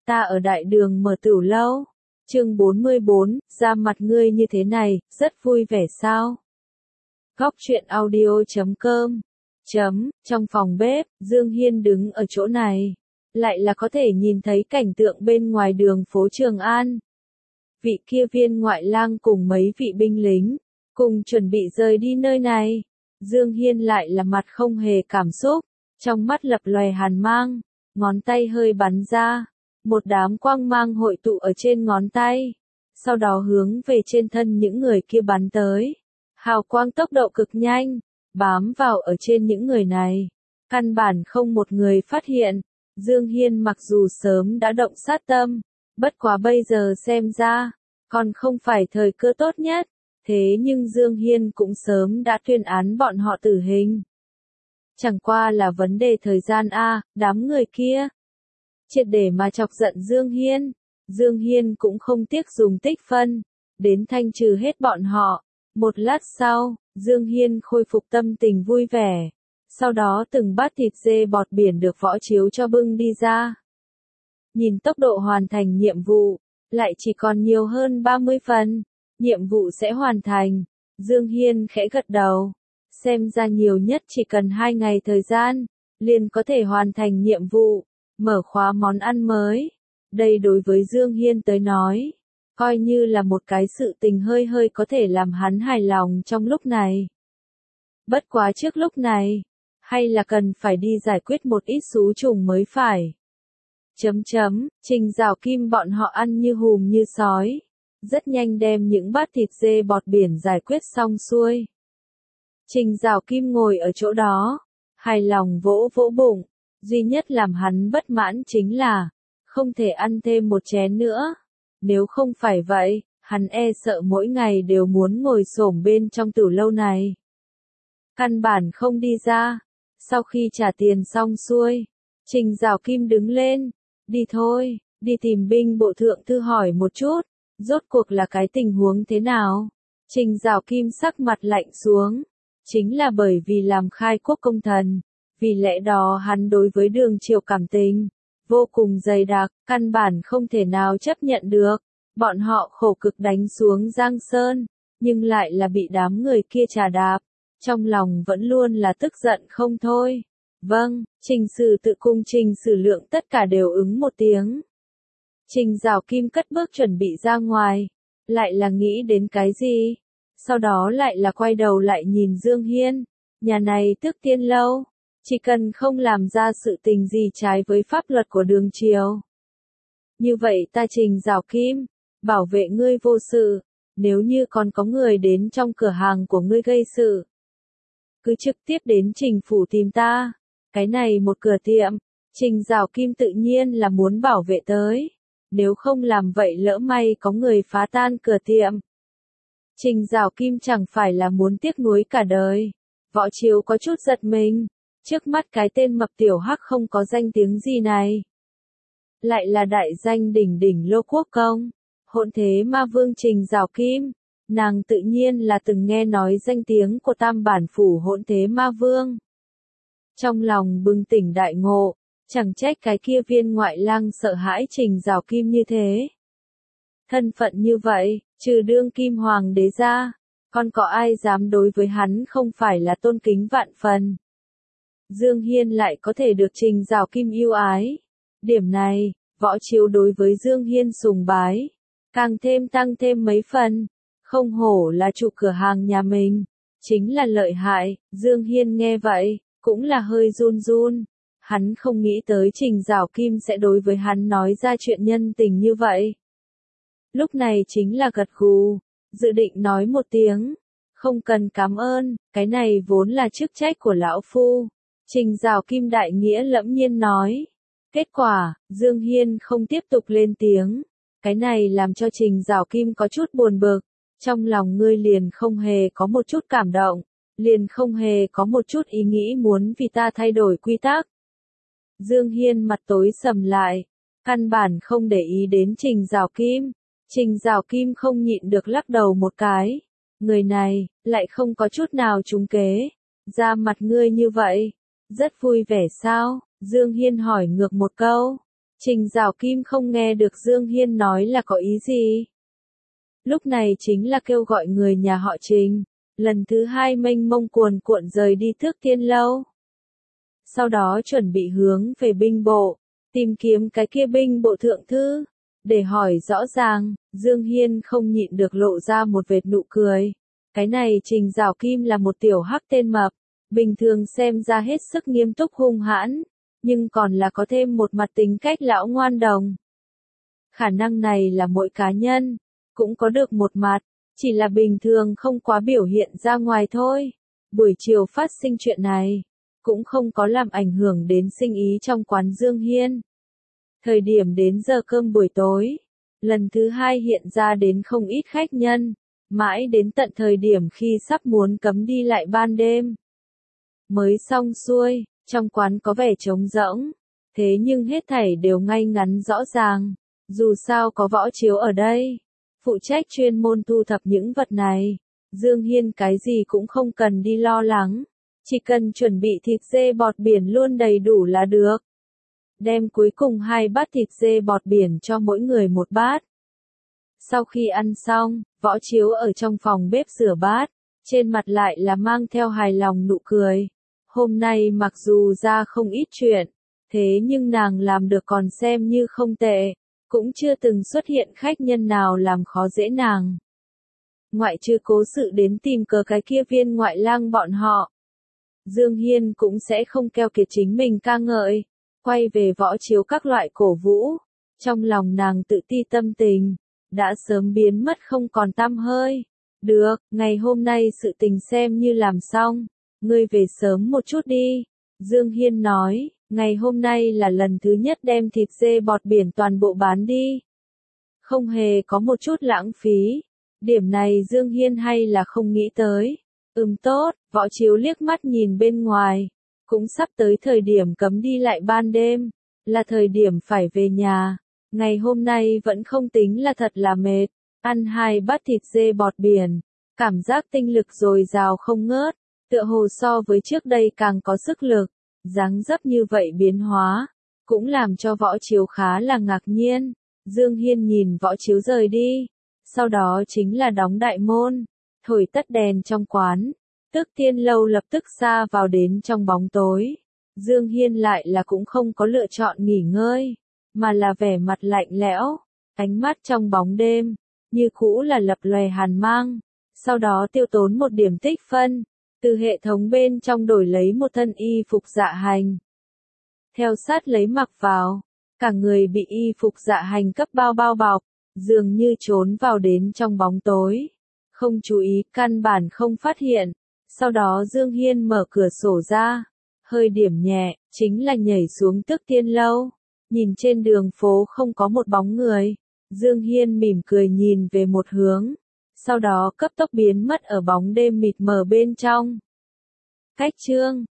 ta ở đại đường mở tửu lâu. Chương 44, ra mặt ngươi như thế này, rất vui vẻ sao? Góc truyện audio.com. Trong phòng bếp, Dương Hiên đứng ở chỗ này, lại là có thể nhìn thấy cảnh tượng bên ngoài đường phố Trường An. Vị kia viên ngoại lang cùng mấy vị binh lính, cùng chuẩn bị rời đi nơi này. Dương Hiên lại là mặt không hề cảm xúc, trong mắt lập lòe hàn mang, ngón tay hơi bắn ra, một đám quang mang hội tụ ở trên ngón tay, sau đó hướng về trên thân những người kia bắn tới. Hào quang tốc độ cực nhanh, bám vào ở trên những người này, căn bản không một người phát hiện. Dương Hiên mặc dù sớm đã động sát tâm, bất quá bây giờ xem ra, còn không phải thời cơ tốt nhất, thế nhưng Dương Hiên cũng sớm đã tuyên án bọn họ tử hình. Chẳng qua là vấn đề thời gian đám người kia. Triệt để mà chọc giận Dương Hiên, Dương Hiên cũng không tiếc dùng tích phân, đến thanh trừ hết bọn họ. Một lát sau, Dương Hiên khôi phục tâm tình vui vẻ, sau đó từng bát thịt dê bọt biển được Võ Chiếu cho bưng đi ra. Nhìn tốc độ hoàn thành nhiệm vụ, lại chỉ còn nhiều hơn 30 phần, nhiệm vụ sẽ hoàn thành. Dương Hiên khẽ gật đầu, xem ra nhiều nhất chỉ cần 2 ngày thời gian, liền có thể hoàn thành nhiệm vụ, mở khóa món ăn mới. Đây đối với Dương Hiên tới nói, coi như là một cái sự tình hơi có thể làm hắn hài lòng trong lúc này. Bất quá trước lúc này, hay là cần phải đi giải quyết một ít xú trùng mới phải. Trình Giảo Kim bọn họ ăn như hùm như sói, rất nhanh đem những bát thịt dê bọt biển giải quyết xong xuôi. Trình Giảo Kim ngồi ở chỗ đó, hài lòng vỗ vỗ bụng, duy nhất làm hắn bất mãn chính là, không thể ăn thêm một chén nữa. Nếu không phải vậy, hắn e sợ mỗi ngày đều muốn ngồi xổm bên trong tửu lâu này. Căn bản không đi ra. Sau khi trả tiền xong xuôi, Trình Giảo Kim đứng lên, đi thôi, đi tìm binh bộ thượng thư hỏi một chút, rốt cuộc là cái tình huống thế nào. Trình Giảo Kim sắc mặt lạnh xuống, chính là bởi vì làm khai quốc công thần, vì lẽ đó hắn đối với Đường Triều cảm tình vô cùng dày đặc, căn bản không thể nào chấp nhận được. Bọn họ khổ cực đánh xuống Giang Sơn, nhưng lại là bị đám người kia trà đạp, trong lòng vẫn luôn là tức giận không thôi. Vâng, Trình Sử Tự cùng Trình Sử Lượng tất cả đều ứng một tiếng. Trình Giảo Kim cất bước chuẩn bị ra ngoài, lại là nghĩ đến cái gì? Sau đó lại là quay đầu lại nhìn Dương Hiên, nhà này Tước Tiên lâu, chỉ cần không làm ra sự tình gì trái với pháp luật của Đường Triều. Như vậy ta Trình Giảo Kim, bảo vệ ngươi vô sự, nếu như còn có người đến trong cửa hàng của ngươi gây sự, cứ trực tiếp đến Trình phủ tìm ta. Cái này một cửa tiệm, Trình Giảo Kim tự nhiên là muốn bảo vệ tới, nếu không làm vậy lỡ may có người phá tan cửa tiệm. Trình Giảo Kim chẳng phải là muốn tiếc nuối cả đời. Võ Chiếu có chút giật mình, trước mắt cái tên mập tiểu hắc không có danh tiếng gì này, lại là đại danh đỉnh đỉnh Lô Quốc Công, Hỗn Thế Ma Vương Trình Giảo Kim. Nàng tự nhiên là từng nghe nói danh tiếng của Tam Bản Phủ Hỗn Thế Ma Vương. Trong lòng bừng tỉnh đại ngộ, chẳng trách cái kia viên ngoại lang sợ hãi Trình Giảo Kim như thế. Thân phận như vậy, trừ đương kim hoàng đế ra, còn có ai dám đối với hắn không phải là tôn kính vạn phần. Dương Hiên lại có thể được Trình Giảo Kim yêu ái. Điểm này, Võ Chiếu đối với Dương Hiên sùng bái, càng thêm tăng thêm mấy phần. Không hổ là chủ cửa hàng nhà mình, chính là lợi hại. Dương Hiên nghe vậy, cũng là hơi run run. Hắn không nghĩ tới Trình Giảo Kim sẽ đối với hắn nói ra chuyện nhân tình như vậy. Lúc này chính là gật gù, dự định nói một tiếng, không cần cảm ơn, cái này vốn là chức trách của lão phu. Trình Giảo Kim đại nghĩa lẫm nhiên nói. Kết quả, Dương Hiên không tiếp tục lên tiếng. Cái này làm cho Trình Giảo Kim có chút buồn bực. Trong lòng ngươi liền không hề có một chút cảm động, liền không hề có một chút ý nghĩ muốn vì ta thay đổi quy tắc. Dương Hiên mặt tối sầm lại, căn bản không để ý đến Trình Giảo Kim. Trình Giảo Kim không nhịn được lắc đầu một cái. Người này, lại không có chút nào trúng kế. Ra mặt ngươi như vậy, rất vui vẻ sao? Dương Hiên hỏi ngược một câu. Trình Giảo Kim không nghe được Dương Hiên nói là có ý gì. Lúc này chính là kêu gọi người nhà họ Trình, lần thứ hai mênh mông cuồn cuộn rời đi Tước Tiên Lâu. Sau đó chuẩn bị hướng về binh bộ, tìm kiếm cái kia binh bộ thượng thư, để hỏi rõ ràng. Dương Hiên không nhịn được lộ ra một vệt nụ cười. Cái này Trình Giảo Kim là một tiểu hắc tên mập, bình thường xem ra hết sức nghiêm túc hung hãn, nhưng còn là có thêm một mặt tính cách lão ngoan đồng. Khả năng này là mỗi cá nhân cũng có được một mặt, chỉ là bình thường không quá biểu hiện ra ngoài thôi. Buổi chiều phát sinh chuyện này, cũng không có làm ảnh hưởng đến sinh ý trong quán Dương Hiên. Thời điểm đến giờ cơm buổi tối, lần thứ hai hiện ra đến không ít khách nhân, mãi đến tận thời điểm khi sắp muốn cấm đi lại ban đêm. Mới xong xuôi, trong quán có vẻ trống rỗng, thế nhưng hết thảy đều ngay ngắn rõ ràng, dù sao có Võ Chiếu ở đây, phụ trách chuyên môn thu thập những vật này. Dương Hiên cái gì cũng không cần đi lo lắng, chỉ cần chuẩn bị thịt dê bọt biển luôn đầy đủ là được. Đem cuối cùng 2 bát thịt dê bọt biển cho mỗi người một bát. Sau khi ăn xong, Võ Chiếu ở trong phòng bếp rửa bát, trên mặt lại là mang theo hài lòng nụ cười. Hôm nay mặc dù ra không ít chuyện, thế nhưng nàng làm được còn xem như không tệ, cũng chưa từng xuất hiện khách nhân nào làm khó dễ nàng. Ngoại trừ Cố Sự đến tìm cớ cái kia viên ngoại lang bọn họ, Dương Hiên cũng sẽ không keo kiệt chính mình ca ngợi, quay về Võ Chiếu các loại cổ vũ. Trong lòng nàng tự ti tâm tình đã sớm biến mất không còn tăm hơi. Được, ngày hôm nay sự tình xem như làm xong, ngươi về sớm một chút đi. Dương Hiên nói, ngày hôm nay là lần thứ nhất đem thịt dê bọt biển toàn bộ bán đi. Không hề có một chút lãng phí. Điểm này Dương Hiên hay là không nghĩ tới. Tốt, Võ Chiếu liếc mắt nhìn bên ngoài. Cũng sắp tới thời điểm cấm đi lại ban đêm, là thời điểm phải về nhà. Ngày hôm nay vẫn không tính là thật là mệt, ăn 2 bát thịt dê bọt biển, cảm giác tinh lực dồi dào không ngớt, tựa hồ so với trước đây càng có sức lực. Dáng dấp như vậy biến hóa, cũng làm cho Võ Chiếu khá là ngạc nhiên. Dương Hiên nhìn Võ Chiếu rời đi, sau đó chính là đóng đại môn, thổi tắt đèn trong quán. Tước Tiên Lâu lập tức xa vào đến trong bóng tối. Dương Hiên lại là cũng không có lựa chọn nghỉ ngơi, mà là vẻ mặt lạnh lẽo, ánh mắt trong bóng đêm, như cũ là lập lòe hàn mang. Sau đó tiêu tốn một điểm tích phân, từ hệ thống bên trong đổi lấy một thân y phục dạ hành. Theo sát lấy mặc vào, cả người bị y phục dạ hành cấp bao bọc, dường như trốn vào đến trong bóng tối. Không chú ý, căn bản không phát hiện. Sau đó Dương Hiên mở cửa sổ ra, hơi điểm nhẹ, chính là nhảy xuống Tước Tiên Lâu. Nhìn trên đường phố không có một bóng người, Dương Hiên mỉm cười nhìn về một hướng, sau đó cấp tốc biến mất ở bóng đêm mịt mờ bên trong. Cách chương